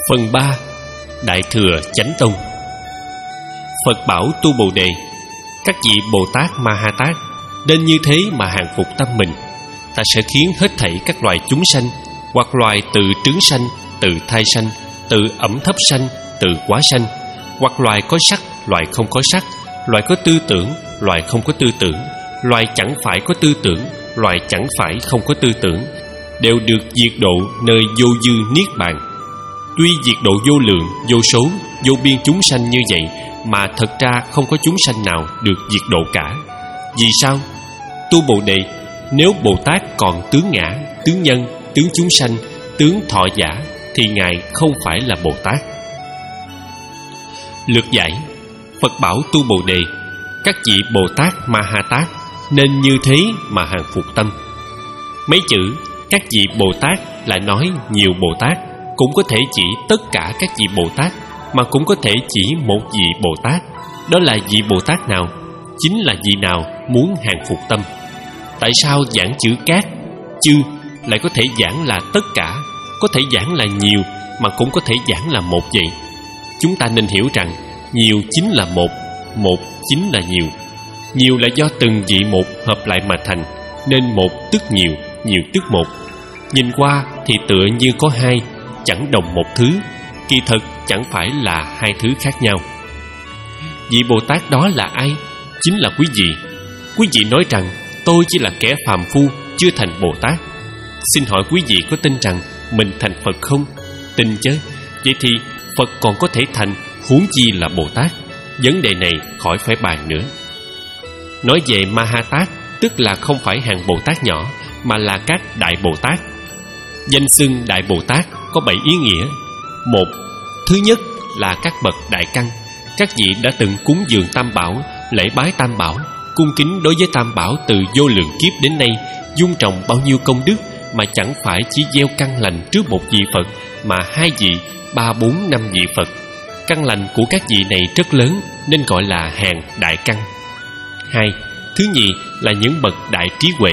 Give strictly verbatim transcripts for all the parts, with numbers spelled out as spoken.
Phần ba. Đại Thừa Chánh Tông. Phật bảo tu Bồ Đề: các vị Bồ Tát Ma Ha Tát nên như thế mà hàng phục tâm mình. Ta sẽ khiến hết thảy các loài chúng sanh, hoặc loài tự trứng sanh, tự thai sanh, tự ẩm thấp sanh, tự quá sanh, hoặc loài có sắc, loài không có sắc, loài có tư tưởng, loài không có tư tưởng, loài chẳng phải có tư tưởng, loài chẳng phải không có tư tưởng, đều được diệt độ nơi vô dư niết bàn. Tuy diệt độ vô lượng, vô số, vô biên chúng sanh như vậy, mà thật ra không có chúng sanh nào được diệt độ cả. Vì sao? Tu Bồ Đề, nếu Bồ Tát còn tướng ngã, tướng nhân, tướng chúng sanh, tướng thọ giả, thì Ngài không phải là Bồ Tát. Lược giải. Phật bảo tu Bồ Đề: các vị Bồ Tát Ma Ha Tát nên như thế mà hàng phục tâm. Mấy chữ các vị Bồ Tát là nói nhiều Bồ Tát, cũng có thể chỉ tất cả các vị Bồ Tát, mà cũng có thể chỉ một vị Bồ Tát. Đó là vị Bồ Tát nào? Chính là vị nào muốn hàng phục tâm. Tại sao giảng chữ các, chư lại có thể giảng là tất cả, có thể giảng là nhiều, mà cũng có thể giảng là một vậy? Chúng ta nên hiểu rằng nhiều chính là một, một chính là nhiều. Nhiều là do từng vị một hợp lại mà thành, nên một tức nhiều, nhiều tức một. Nhìn qua thì tựa như có hai, chẳng đồng một thứ, kỳ thực chẳng phải là hai thứ khác nhau. Vị Bồ Tát đó là ai? Chính là quý vị. Quý vị nói rằng tôi chỉ là kẻ phàm phu, chưa thành Bồ Tát. Xin hỏi quý vị có tin rằng mình thành Phật không? Tin chứ. Vậy thì Phật còn có thể thành, huống chi là Bồ Tát. Vấn đề này khỏi phải bàn nữa. Nói về Ma Ha Tát, tức là không phải hàng Bồ Tát nhỏ, mà là các Đại Bồ Tát. Danh xưng Đại Bồ Tát có bảy ý nghĩa. Một, thứ nhất là các bậc đại căn. Các vị đã từng cúng dường Tam Bảo, lễ bái Tam Bảo, cung kính đối với Tam Bảo từ vô lượng kiếp đến nay, dung trồng bao nhiêu công đức, mà chẳng phải chỉ gieo căn lành trước một vị Phật, mà hai vị, ba, bốn, năm vị Phật. Căn lành của các vị này rất lớn, nên gọi là hàng đại căn. Hai, thứ nhì là những bậc đại trí huệ.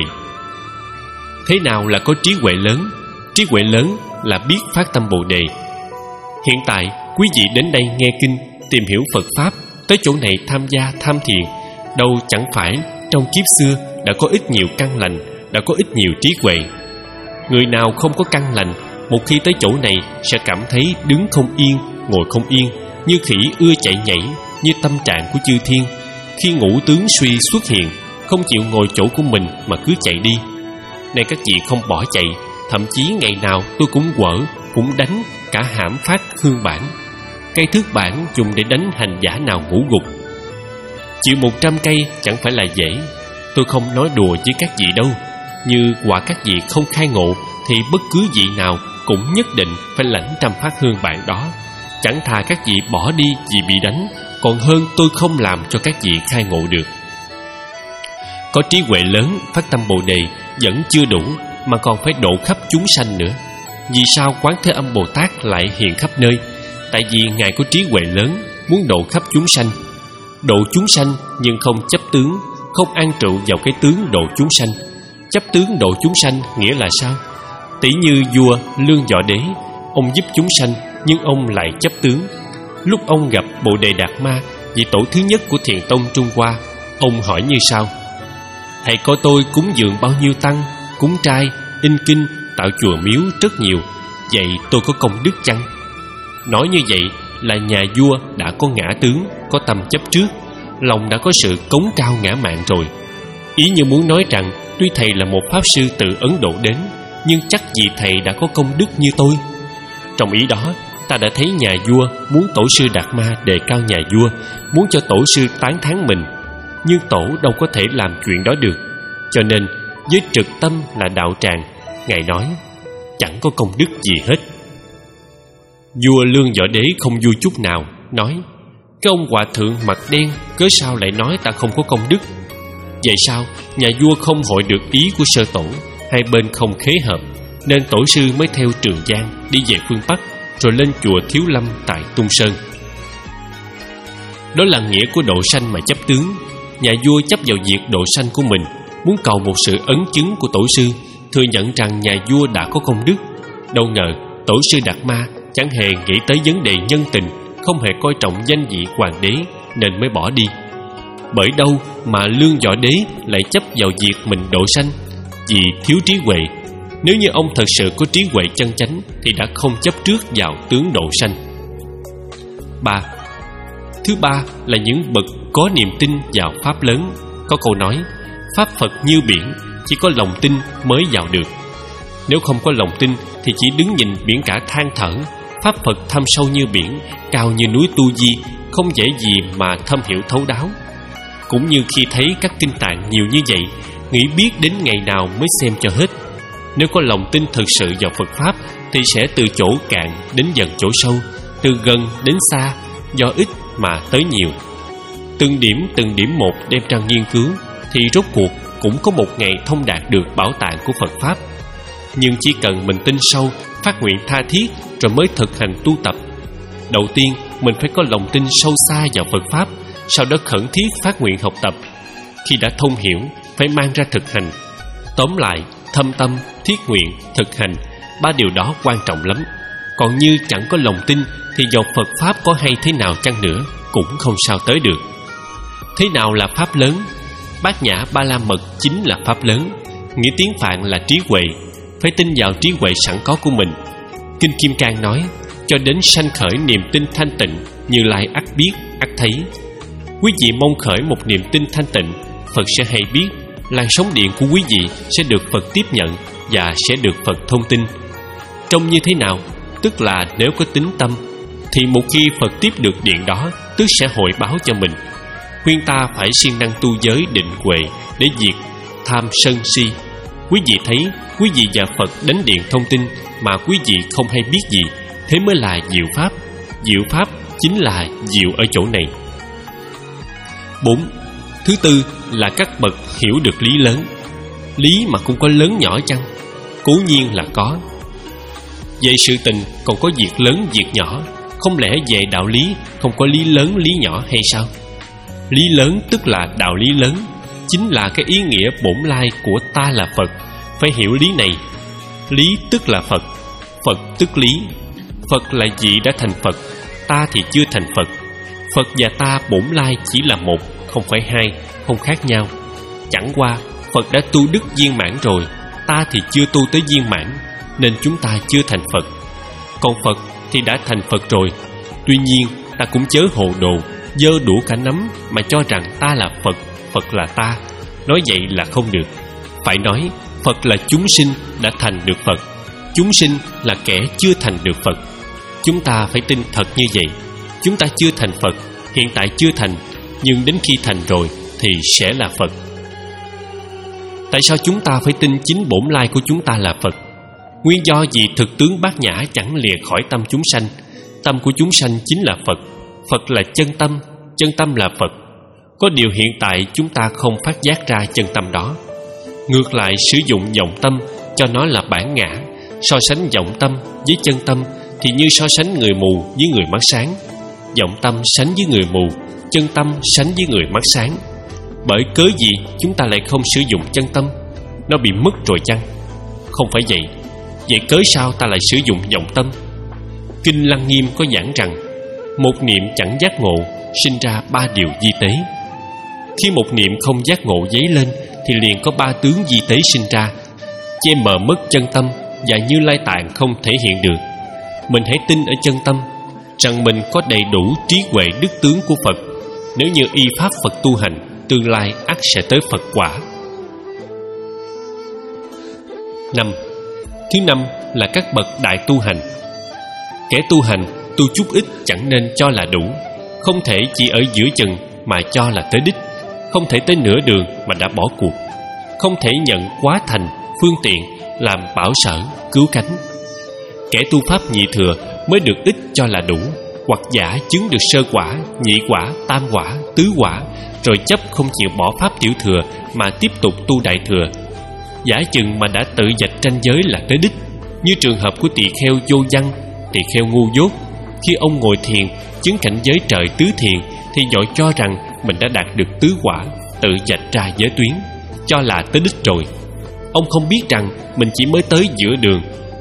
Thế nào là có trí huệ lớn? Trí huệ lớn là biết phát tâm Bồ Đề. Hiện tại quý vị đến đây nghe kinh, tìm hiểu Phật Pháp, tới chỗ này tham gia tham thiền, đâu chẳng phải trong kiếp xưa đã có ít nhiều căn lành, đã có ít nhiều trí huệ. Người nào không có căn lành, một khi tới chỗ này sẽ cảm thấy đứng không yên, ngồi không yên, như khỉ ưa chạy nhảy, như tâm trạng của chư thiên. Khi ngũ tướng suy xuất hiện, không chịu ngồi chỗ của mình mà cứ chạy đi. Này các vị không bỏ chạy, thậm chí ngày nào tôi cũng quở, cũng đánh cả hãm phát hương bản. Cây thước bản dùng để đánh hành giả nào ngủ gục. Chịu một trăm cây chẳng phải là dễ. Tôi không nói đùa với các vị đâu. Như quả các vị không khai ngộ, thì bất cứ vị nào cũng nhất định phải lãnh trăm phát hương bản đó. Chẳng thà các vị bỏ đi vì bị đánh, còn hơn tôi không làm cho các vị khai ngộ được. Có trí huệ lớn, phát tâm Bồ Đề vẫn chưa đủ, mà còn phải độ khắp chúng sanh nữa. Vì sao Quán Thế Âm Bồ Tát lại hiện khắp nơi? Tại vì Ngài có trí huệ lớn, muốn độ khắp chúng sanh. Độ chúng sanh nhưng không chấp tướng, không an trụ vào cái tướng độ chúng sanh. Chấp tướng độ chúng sanh nghĩa là sao? Tỷ như vua Lương Võ Đế, ông giúp chúng sanh, nhưng ông lại chấp tướng. Lúc ông gặp Bồ Đề Đạt Ma, vị tổ thứ nhất của Thiền Tông Trung Hoa, ông hỏi như sau: thầy coi tôi cúng dường bao nhiêu tăng, cúng trai, in kinh, tạo chùa miếu rất nhiều, vậy tôi có công đức chăng? Nói như vậy là nhà vua đã có ngã tướng, có tâm chấp trước, lòng đã có sự cống cao ngã mạn rồi. Ý như muốn nói rằng tuy thầy là một pháp sư từ Ấn Độ đến, nhưng chắc gì thầy đã có công đức như tôi. Trong ý đó, ta đã thấy nhà vua muốn tổ sư Đạt Ma đề cao nhà vua, muốn cho tổ sư tán thán mình. Nhưng tổ đâu có thể làm chuyện đó được. Cho nên với trực tâm là đạo tràng, Ngài nói chẳng có công đức gì hết. Vua Lương Võ Đế không vui chút nào, nói: cái ông hòa thượng mặt đen, cớ sao lại nói ta không có công đức? Vậy sao nhà vua không hội được ý của sơ tổ, hai bên không khế hợp, nên tổ sư mới theo Trường Giang đi về phương Bắc, rồi lên chùa Thiếu Lâm tại Tung Sơn. Đó là nghĩa của độ sanh mà chấp tướng. Nhà vua chấp vào việc độ sanh của mình, muốn cầu một sự ấn chứng của tổ sư, thừa nhận rằng nhà vua đã có công đức. Đâu ngờ tổ sư Đạt Ma chẳng hề nghĩ tới vấn đề nhân tình, không hề coi trọng danh vị hoàng đế nên mới bỏ đi. Bởi đâu mà Lương Võ Đế lại chấp vào việc mình độ sanh? Vì thiếu trí huệ. Nếu như ông thật sự có trí huệ chân chánh thì đã không chấp trước vào tướng độ sanh. Ba. Thứ ba là những bậc có niềm tin vào pháp lớn. Có câu nói: pháp Phật như biển, chỉ có lòng tin mới vào được. Nếu không có lòng tin thì chỉ đứng nhìn biển cả than thở. Pháp Phật thâm sâu như biển, cao như núi Tu Di, không dễ gì mà thâm hiểu thấu đáo. Cũng như khi thấy các kinh tạng nhiều như vậy, nghĩ biết đến ngày nào mới xem cho hết. Nếu có lòng tin thực sự vào Phật Pháp thì sẽ từ chỗ cạn đến dần chỗ sâu, từ gần đến xa, do ít mà tới nhiều. Từng điểm từng điểm một đem ra nghiên cứu thì rốt cuộc cũng có một ngày thông đạt được bảo tàng của Phật Pháp. Nhưng chỉ cần mình tin sâu, phát nguyện tha thiết rồi mới thực hành tu tập. Đầu tiên mình phải có lòng tin sâu xa vào Phật Pháp, sau đó khẩn thiết phát nguyện học tập. Khi đã thông hiểu, phải mang ra thực hành. Tóm lại, thâm tâm, thiết nguyện, thực hành, ba điều đó quan trọng lắm. Còn như chẳng có lòng tin thì dầu Phật Pháp có hay thế nào chăng nữa cũng không sao tới được. Thế nào là Pháp lớn? Bát Nhã Ba La Mật chính là Pháp lớn. Nghĩa tiếng Phạn là trí huệ. Phải tin vào trí huệ sẵn có của mình. Kinh Kim Cang nói: cho đến sanh khởi niềm tin thanh tịnh, Như Lai ắt biết, ắt thấy. Quý vị mong khởi một niềm tin thanh tịnh, Phật sẽ hay biết. Làn sóng điện của quý vị sẽ được Phật tiếp nhận và sẽ được Phật thông tin. Trông như thế nào? Tức là nếu có tín tâm thì một khi Phật tiếp được điện đó, tức sẽ hội báo cho mình. Khuyên ta phải siêng năng tu giới định huệ để diệt tham sân si. Quý vị thấy quý vị và Phật đánh điện thông tin mà quý vị không hay biết gì, thế mới là diệu pháp. Diệu pháp chính là diệu ở chỗ này. Bốn. Thứ tư là các bậc hiểu được lý lớn. Lý mà cũng có lớn nhỏ chăng? Cố nhiên là có. Về sự tình còn có việc lớn việc nhỏ, không lẽ về đạo lý không có lý lớn lý nhỏ hay sao? Lý lớn tức là đạo lý lớn, chính là cái ý nghĩa bổn lai của ta là Phật. Phải hiểu lý này. Lý tức là Phật, Phật tức lý. Phật là vị đã thành Phật, ta thì chưa thành Phật. Phật và ta bổn lai chỉ là một, không phải hai, không khác nhau. Chẳng qua Phật đã tu đức viên mãn rồi, ta thì chưa tu tới viên mãn, nên chúng ta chưa thành Phật. Còn Phật thì đã thành Phật rồi. Tuy nhiên ta cũng chớ hồ đồ, dơ đủ cả nắm mà cho rằng ta là Phật, Phật là ta. Nói vậy là không được. Phải nói Phật là chúng sinh đã thành được Phật, chúng sinh là kẻ chưa thành được Phật. Chúng ta phải tin thật như vậy. Chúng ta chưa thành Phật, hiện tại chưa thành, nhưng đến khi thành rồi thì sẽ là Phật. Tại sao chúng ta phải tin chính bổn lai của chúng ta là Phật? Nguyên do vì thực tướng bát nhã chẳng lìa khỏi tâm chúng sanh. Tâm của chúng sanh chính là Phật. Phật là chân tâm, chân tâm là Phật. Có điều hiện tại chúng ta không phát giác ra chân tâm đó. Ngược lại sử dụng vọng tâm cho nó là bản ngã. So sánh vọng tâm với chân tâm thì như so sánh người mù với người mắt sáng. Vọng tâm sánh với người mù, chân tâm sánh với người mắt sáng. Bởi cớ gì chúng ta lại không sử dụng chân tâm? Nó bị mất rồi chăng? Không phải vậy. Vậy cớ sao ta lại sử dụng vọng tâm? Kinh Lăng Nghiêm có giảng rằng một niệm chẳng giác ngộ sinh ra ba điều di tế. Khi một niệm không giác ngộ dấy lên thì liền có ba tướng di tế sinh ra, che mờ mất chân tâm và Như Lai tạng không thể hiện được. Mình hãy tin ở chân tâm rằng mình có đầy đủ trí huệ đức tướng của Phật. Nếu như y pháp Phật tu hành, tương lai ắt sẽ tới Phật quả. Năm. Thứ năm là các bậc đại tu hành. Kẻ tu hành tu chút ít chẳng nên cho là đủ. Không thể chỉ ở giữa chừng mà cho là tới đích. Không thể tới nửa đường mà đã bỏ cuộc. Không thể nhận quá thành, phương tiện làm bảo sở, cứu cánh. Kẻ tu pháp nhị thừa mới được ít cho là đủ, hoặc giả chứng được sơ quả, nhị quả, tam quả, tứ quả, rồi chấp không chịu bỏ pháp tiểu thừa mà tiếp tục tu đại thừa. Giả chừng mà đã tự vạch ranh giới là tới đích. Như trường hợp của tỳ kheo Vô Văn, tỳ kheo ngu dốt. Khi ông ngồi thiền chứng cảnh giới trời tứ thiền thì vội cho rằng mình đã đạt được tứ quả, tự vạch ra giới tuyến, cho là tới đích rồi. Ông không biết rằng mình chỉ mới tới giữa đường.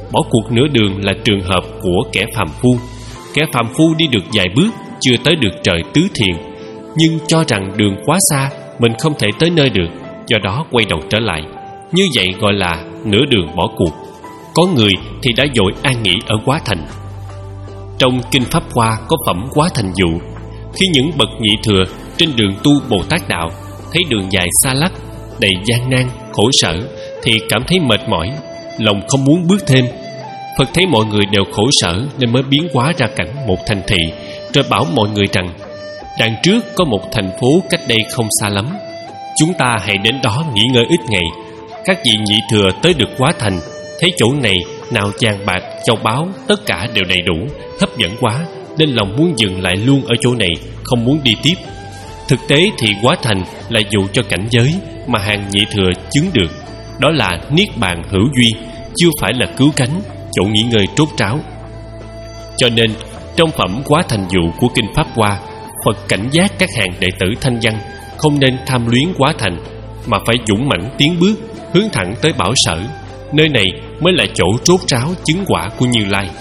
bỏ cuộc nửa đường là trường hợp của kẻ phàm phu. Kẻ phàm phu đi được vài bước, chưa tới được trời tứ thiền, nhưng cho rằng đường quá xa, mình không thể tới nơi được, do đó quay đầu trở lại. Như vậy gọi là nửa đường bỏ cuộc. Có người thì đã vội an nghỉ ở Quá Thành. Trong Kinh Pháp Hoa có phẩm Quá Thành dụ. Khi những bậc nhị thừa trên đường tu Bồ Tát đạo thấy đường dài xa lắc, đầy gian nan, khổ sở, thì cảm thấy mệt mỏi, lòng không muốn bước thêm. Phật thấy mọi người đều khổ sở nên mới biến hóa ra cảnh một thành thị, rồi bảo mọi người rằng: đằng trước có một thành phố cách đây không xa lắm, chúng ta hãy đến đó nghỉ ngơi ít ngày. Các vị nhị thừa tới được Quá Thành, thấy chỗ này nào vàng bạc, châu báu, tất cả đều đầy đủ, hấp dẫn quá, nên lòng muốn dừng lại luôn ở chỗ này, không muốn đi tiếp. Thực tế thì Quá Thành là dụ cho cảnh giới mà hàng nhị thừa chứng được, đó là niết bàn hữu duy, chưa phải là cứu cánh, chỗ nghỉ ngơi trốt tráo. Cho nên trong phẩm Quá Thành dụ của Kinh Pháp Hoa, Phật cảnh giác các hàng đệ tử thanh văn không nên tham luyến Quá Thành, mà phải dũng mãnh tiến bước, hướng thẳng tới Bảo Sở. Nơi này mới là chỗ trốt tráo chứng quả của Như Lai.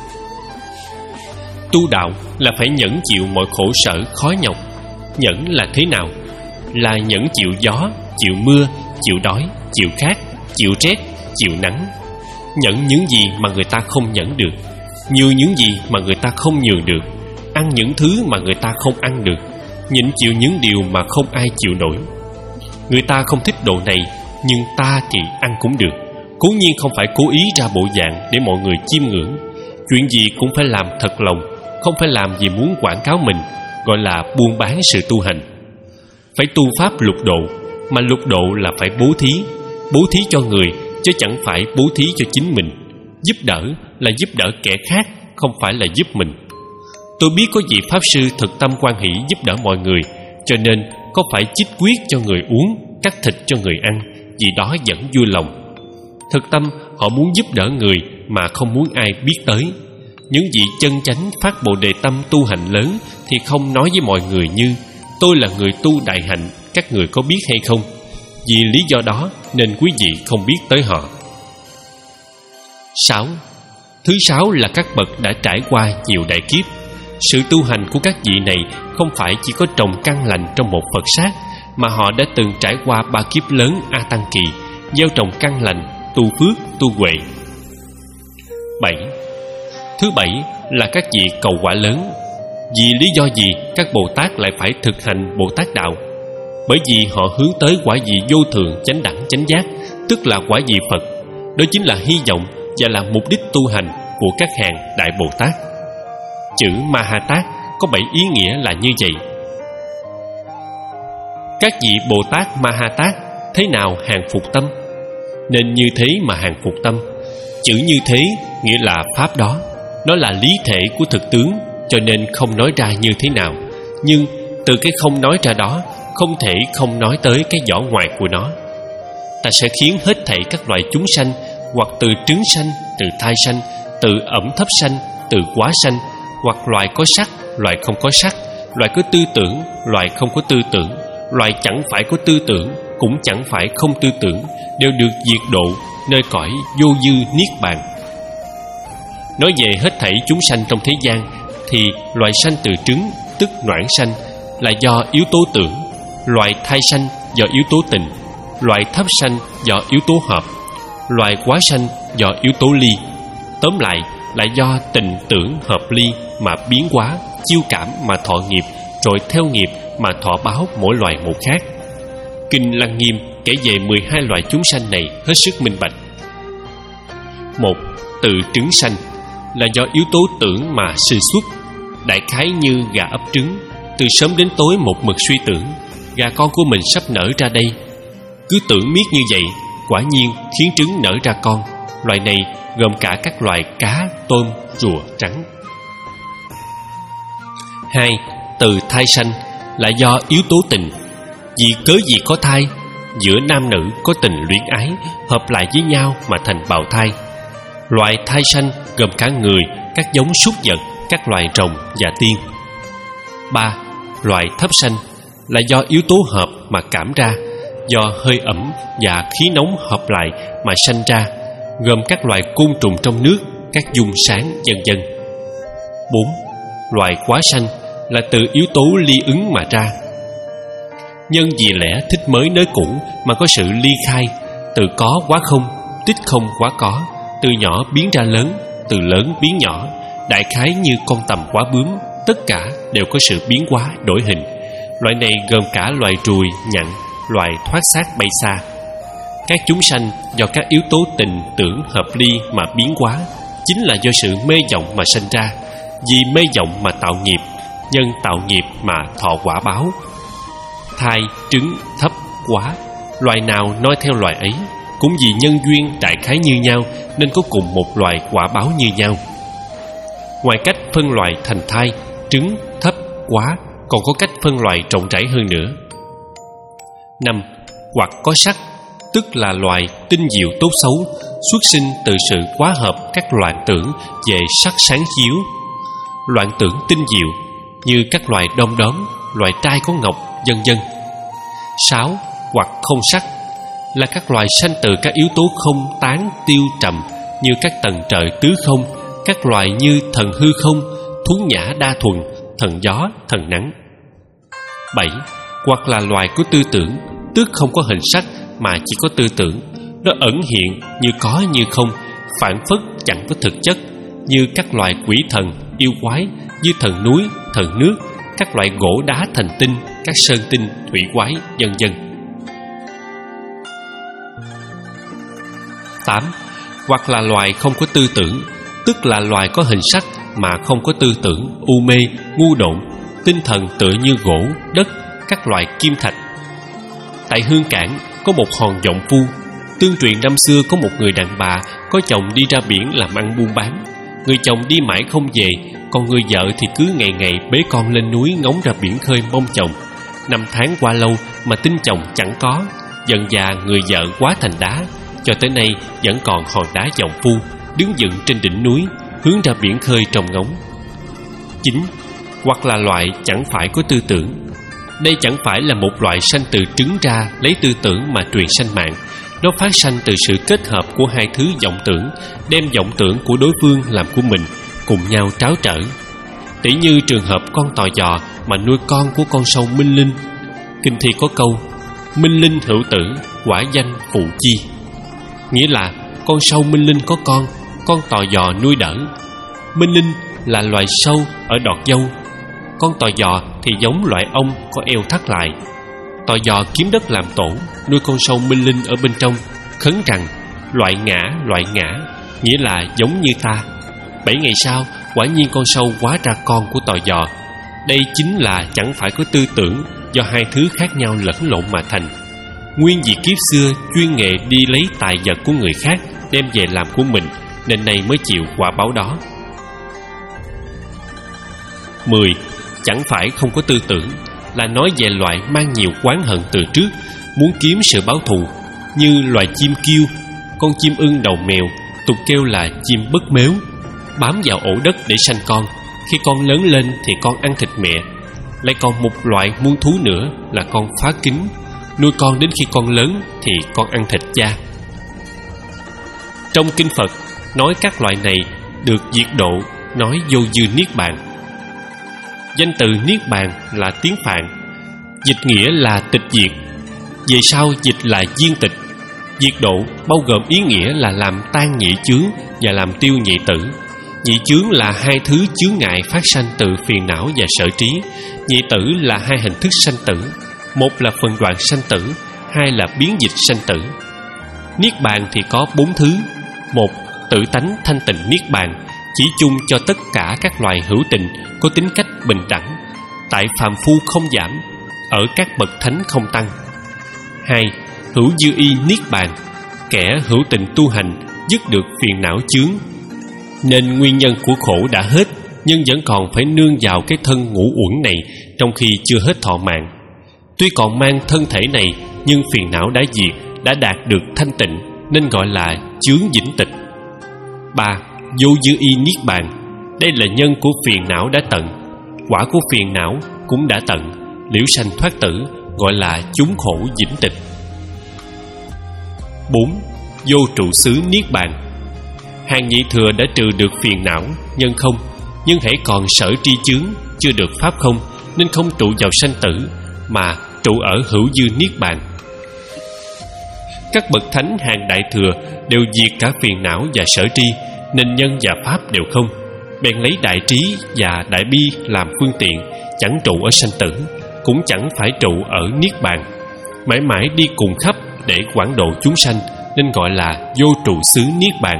Tu đạo là phải nhẫn chịu mọi khổ sở khó nhọc. Nhẫn là thế nào? Là nhẫn chịu gió, chịu mưa, chịu đói, chịu khát, chịu rét, chịu nắng. Nhẫn những gì mà người ta không nhẫn được, nhường những gì mà người ta không nhường được, ăn những thứ mà người ta không ăn được, nhịn chịu những điều mà không ai chịu nổi. Người ta không thích đồ này, nhưng ta thì ăn cũng được. Cố nhiên không phải cố ý ra bộ dạng để mọi người chiêm ngưỡng. Chuyện gì cũng phải làm thật lòng, không phải làm vì muốn quảng cáo mình, gọi là buôn bán sự tu hành. Phải tu pháp lục độ, mà lục độ là phải bố thí. Bố thí cho người, chứ chẳng phải bố thí cho chính mình. Giúp đỡ là giúp đỡ kẻ khác, không phải là giúp mình. Tôi biết có vị Pháp Sư thực tâm hoan hỷ giúp đỡ mọi người, cho nên có phải chích huyết cho người uống, cắt thịt cho người ăn, vì đó vẫn vui lòng. Thực tâm họ muốn giúp đỡ người mà không muốn ai biết tới. Những vị chân chánh phát Bồ Đề tâm tu hành lớn thì không nói với mọi người như: tôi là người tu đại hạnh, các người có biết hay không? Vì lý do đó nên quý vị không biết tới họ. Sáu. Thứ sáu là các bậc đã trải qua nhiều đại kiếp. Sự tu hành của các vị này không phải chỉ có trồng căn lành trong một Phật sát, mà họ đã từng trải qua ba kiếp lớn A Tăng Kỳ, gieo trồng căn lành, tu phước, tu huệ. Bảy. Thứ bảy là các vị cầu quả lớn. Vì lý do gì các Bồ Tát lại phải thực hành Bồ Tát đạo? Bởi vì họ hướng tới quả vị vô thường chánh đẳng chánh giác, tức là quả vị Phật. Đó chính là hy vọng và là mục đích tu hành của các hàng Đại Bồ Tát. Chữ Ma Ha Tát có bảy ý nghĩa là như vậy. Các vị Bồ Tát Ma Ha Tát thế nào hàng phục tâm? Nên như thế mà hàng phục tâm. Chữ như thế nghĩa là pháp đó. Nó là lý thể của thực tướng, cho nên không nói ra như thế nào. Nhưng từ cái không nói ra đó, không thể không nói tới cái vỏ ngoài của nó. Ta sẽ khiến hết thảy các loài chúng sanh, hoặc từ trứng sanh, từ thai sanh, từ ẩm thấp sanh, từ quá sanh, hoặc loài có sắc, loài không có sắc, loài có tư tưởng, loài không có tư tưởng, loài chẳng phải có tư tưởng, cũng chẳng phải không tư tưởng, đều được diệt độ nơi cõi vô dư niết bàn. Nói về hết thảy chúng sanh trong thế gian, thì loài sanh từ trứng, tức noãn sanh, là do yếu tố tưởng, loài thai sanh do yếu tố tình, loài thấp sanh do yếu tố hợp, loài quá sanh do yếu tố ly. Tóm lại là do tình tưởng hợp ly mà biến hóa, chiêu cảm mà thọ nghiệp, rồi theo nghiệp mà thọ báo mỗi loài một khác. Kinh Lăng Nghiêm kể về mười hai loài chúng sanh này hết sức minh bạch. Một. Từ trứng sanh là do yếu tố tưởng mà sinh xuất. Đại khái như gà ấp trứng, từ sớm đến tối một mực suy tưởng gà con của mình sắp nở ra đây. Cứ tưởng miết như vậy, quả nhiên khiến trứng nở ra con. Loài này gồm cả các loài cá, tôm, rùa, rắn. Hai. Từ thai sanh là do yếu tố tình. Vì cớ gì có thai? Giữa nam nữ có tình luyến ái, hợp lại với nhau mà thành bào thai. Loài thai sanh gồm cả người, các giống súc vật, các loài rồng và tiên. Ba. Loài thấp sanh là do yếu tố hợp mà cảm ra, do hơi ẩm và khí nóng hợp lại mà sanh ra. gồm các loài côn trùng trong nước, các dung sáng, vân vân. Bốn. Loài quá sanh là từ yếu tố ly ứng mà ra. Nhân vì lẽ thích mới nới cũ mà có sự ly khai, từ có quá không, tích không quá có, từ nhỏ biến ra lớn, từ lớn biến nhỏ, đại khái như con tầm quá bướm, tất cả đều có sự biến hóa đổi hình. Loại này gồm cả loài ruồi, nhặn, loài thoát xác bay xa. Các chúng sanh do các yếu tố tình tưởng hợp ly mà biến hóa, chính là do sự mê vọng mà sanh ra. Vì mê vọng mà tạo nghiệp, nhân tạo nghiệp mà thọ quả báo. Thai, trứng, thấp, quá, loài nào nói theo loài ấy, cũng vì nhân duyên đại khái như nhau nên có cùng một loài quả báo như nhau. Ngoài cách phân loài thành thai, trứng, thấp, quá, còn có cách phân loài rộng rãi hơn nữa. Năm. Hoặc có sắc, tức là loài tinh diệu tốt xấu, xuất sinh từ sự quá hợp các loạn tưởng về sắc sáng chiếu. Loạn tưởng tinh diệu như các loài đom đóm, loài trai có ngọc, vân vân. Sáu. Hoặc không sắc là các loài sanh từ các yếu tố không tán tiêu trầm, như các tầng trời tứ không, các loài như thần hư không, thú nhã đa thuần, thần gió, thần nắng. Bảy. Hoặc là loài có tư tưởng, tức không có hình sắc mà chỉ có tư tưởng, nó ẩn hiện như có như không, phản phất chẳng có thực chất, như các loài quỷ thần, yêu quái, như thần núi, thần nước, các loại gỗ đá thành tinh, các sơn tinh, thủy quái, vân vân. Tám. Hoặc là loài không có tư tưởng, tức là loài có hình sắc mà không có tư tưởng, u mê, ngu độn, tinh thần tựa như gỗ, đất, các loại kim thạch. Tại Hương Cảng có một hòn vọng phu. Tương truyền năm xưa có một người đàn bà có chồng đi ra biển làm ăn buôn bán. Người chồng đi mãi không về, còn người vợ thì cứ ngày ngày bế con lên núi ngóng ra biển khơi mong chồng. Năm tháng qua lâu mà tin chồng chẳng có. Dần dà người vợ quá thành đá, cho tới nay vẫn còn hòn đá vọng phu đứng dựng trên đỉnh núi, hướng ra biển khơi trông ngóng. Chín. Hoặc là loại chẳng phải có tư tưởng. Đây chẳng phải là một loại sanh từ trứng ra lấy tư tưởng mà truyền sanh mạng. Nó phát sanh từ sự kết hợp của hai thứ vọng tưởng, đem vọng tưởng của đối phương làm của mình, cùng nhau tráo trở. Tỷ như trường hợp con tò giò mà nuôi con của con sâu Minh Linh. Kinh thi có câu: Minh Linh hữu tử, quả danh phụ chi. Nghĩa là con sâu Minh Linh có con, con tò giò nuôi đỡ. Minh Linh là loài sâu ở đọt dâu, con tò giò thì giống loại ong có eo thắt lại. Tò giò kiếm đất làm tổ, nuôi con sâu Minh Linh ở bên trong, khấn rằng loại ngã, loại ngã, nghĩa là giống như ta. Bảy ngày sau, quả nhiên con sâu hóa ra con của tò giò. Đây chính là chẳng phải có tư tưởng, do hai thứ khác nhau lẫn lộn mà thành. Nguyên vì kiếp xưa chuyên nghệ đi lấy tài vật của người khác đem về làm của mình, nên nay mới chịu quả báo đó. Mười. Chẳng phải không có tư tưởng là nói về loại mang nhiều oán hận từ trước, muốn kiếm sự báo thù, như loài chim kêu, con chim ưng đầu mèo, tục kêu là chim bất mếu, bám vào ổ đất để sanh con. Khi con lớn lên thì con ăn thịt mẹ. Lại còn một loại muôn thú nữa là con phá kính, nuôi con đến khi con lớn thì con ăn thịt cha. Trong kinh Phật nói các loại này được diệt độ, nói vô dư niết bàn. Danh từ niết bàn là tiếng Phạn, dịch nghĩa là tịch diệt. Về sau dịch là diên tịch. Diệt độ bao gồm ý nghĩa là làm tan nhị chướng và làm tiêu nhị tử. Nhị chướng là hai thứ chướng ngại phát sanh từ phiền não và sở trí. Nhị tử là hai hình thức sanh tử, một là phần đoạn sanh tử, hai là biến dịch sanh tử. Niết bàn thì có bốn thứ. Một, tự tánh thanh tịnh niết bàn, chỉ chung cho tất cả các loài hữu tình, có tính cách bình đẳng, tại phàm phu không giảm, ở các bậc thánh không tăng. Hai, hữu dư y niết bàn, kẻ hữu tình tu hành dứt được phiền não chướng, nên nguyên nhân của khổ đã hết, nhưng vẫn còn phải nương vào cái thân ngũ uẩn này trong khi chưa hết thọ mạng. Tuy còn mang thân thể này, nhưng phiền não đã diệt, đã đạt được thanh tịnh, nên gọi là chướng vĩnh tịch. Ba, vô dư y niết bàn, đây là nhân của phiền não đã tận, quả của phiền não cũng đã tận, liễu sanh thoát tử, gọi là chúng khổ vĩnh tịch. Bốn, vô trụ xứ niết bàn, hàng nhị thừa đã trừ được phiền não, nhân không, nhưng hễ còn sở tri chướng, chưa được pháp không, nên không trụ vào sanh tử, mà trụ ở hữu dư niết bàn. Các bậc thánh hàng đại thừa đều diệt cả phiền não và sở tri, nên nhân và pháp đều không, bèn lấy đại trí và đại bi làm phương tiện, chẳng trụ ở sanh tử, cũng chẳng phải trụ ở niết bàn, mãi mãi đi cùng khắp để quảng độ chúng sanh, nên gọi là vô trụ xứ niết bàn.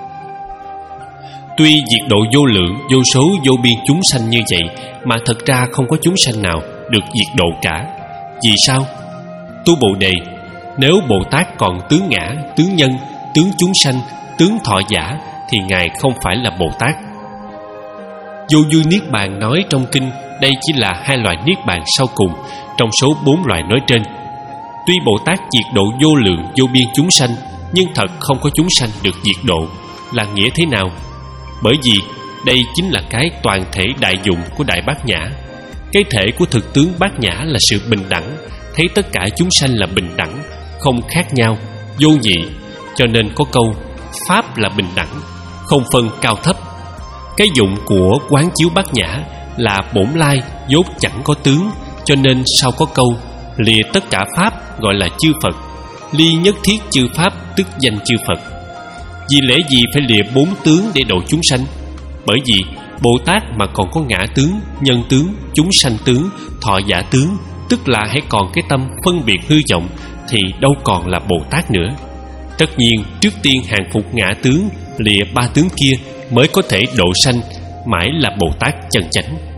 Tuy diệt độ vô lượng, vô số, vô biên chúng sanh như vậy, mà thật ra không có chúng sanh nào được diệt độ cả. Vì sao? Tu Bồ Đề, nếu Bồ Tát còn tướng ngã, tướng nhân, tướng chúng sanh, tướng thọ giả, thì Ngài không phải là Bồ Tát. Vô dư niết bàn nói trong kinh, đây chỉ là hai loại niết bàn sau cùng trong số bốn loại nói trên. Tuy Bồ Tát diệt độ vô lượng, vô biên chúng sanh, nhưng thật không có chúng sanh được diệt độ. Là nghĩa thế nào? Bởi vì đây chính là cái toàn thể đại dụng của Đại Bát Nhã. Cái thể của thực tướng Bát Nhã là sự bình đẳng, thấy tất cả chúng sanh là bình đẳng, không khác nhau, vô nhị. Cho nên có câu pháp là bình đẳng, không phân cao thấp. Cái dụng của quán chiếu Bát Nhã là bổn lai vốn chẳng có tướng, cho nên sau có câu lìa tất cả pháp gọi là chư Phật, ly nhất thiết chư pháp tức danh chư Phật. Vì lẽ gì phải lìa bốn tướng để độ chúng sanh? Bởi vì Bồ Tát mà còn có ngã tướng, nhân tướng, chúng sanh tướng, thọ giả tướng, tức là hãy còn cái tâm phân biệt hư vọng, thì đâu còn là Bồ Tát nữa. Tất nhiên trước tiên hàng phục ngã tướng, lìa ba tướng kia mới có thể độ sanh, mãi là Bồ Tát chân chánh.